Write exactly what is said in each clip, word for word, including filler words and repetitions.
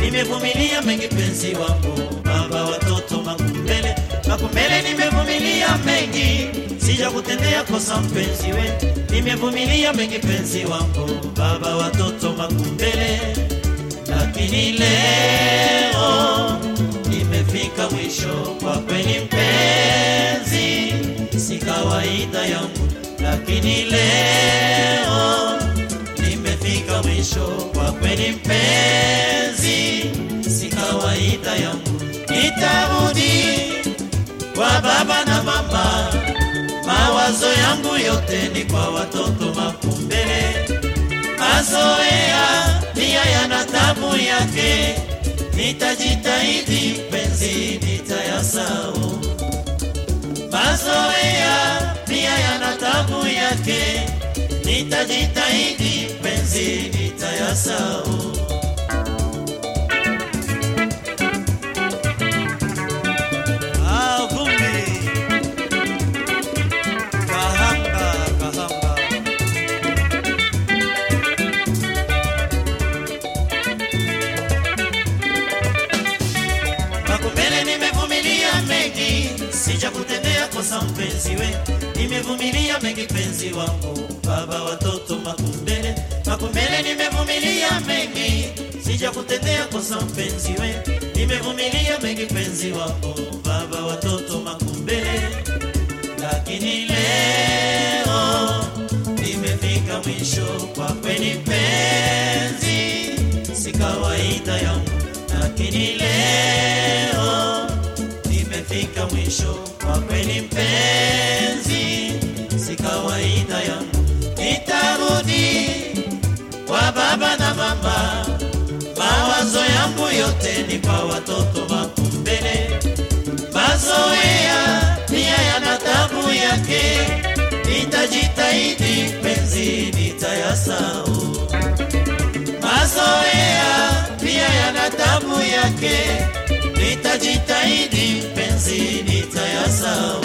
nimevumilia mengi penzi wangu, baba watoto Makumbele. Makumbele nimevumilia mengi, sija kutendea kosa mpenzi we. Nimevumilia mengi penzi wangu, baba watoto Makumbele. Lakini leo nimefika mwisho, kwa kweli mpenzi si kawaida yangu. Lakini leo nimefika mwisho, kwa kweli mpenzi si kawaida yangu. Nitarudi kwa baba na mama, mawazo yangu yote ni kwa watoto Makumbele. Mazoea pia yana tabu yake, nitajitahidi penzi nitayasahau. Mazoea pia yana tabu yake, nitajitahidi penzi nitayasahau. Ah, vumbi kahanga kahanga. Makumbele nimevumilia mengi, sija kutendea kosa mpenzi we. Nimevumilia mengi penzi wangu, baba watoto Makumbele. Makumbele nimevumilia mengi, sija kutendea kosa mpenzi we. Nimevumilia mengi penzi wangu, baba watoto Makumbele. Lakini leo nimefika mwisho, kwa kweli mpenzi si kawaida yangu. Lakini leo nimefika mwisho, kwa kweli mpenzi si kawaida yangu. Nitarudi kwa baba na mama, mawazo yangu yote ni kwa watoto Makumbele. Mazoea pia yana tabu yake, nitajitahidi penzi nitayasahau. Mazoea pia yana tabu yake, nitajitahidi penzi nitayasahau.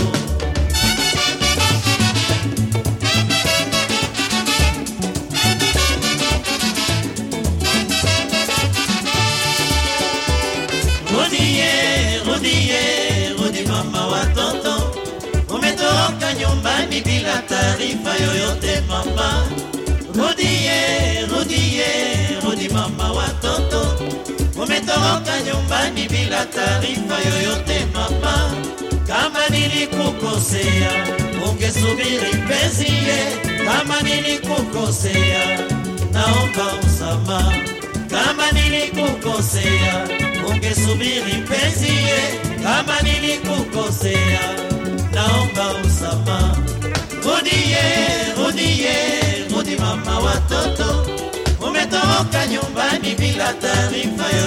Rudie, rudie, rudi mama watoto, umetoka nyumbani bila taarifa yoyote mama. Rudie, rudie, rudi mama watoto, umetoka nyumbani bila taarifa yoyote mama. Kama nilikukosea ungesubiri penzi ye, kama nilikukosea naomba msamaha. Kama nilikukosea ungesubiri penzi ye, kama nilikukosea naomba msamaha. Rudie, rudie, rudi mama watoto, umetoka nyumbani bila taarifa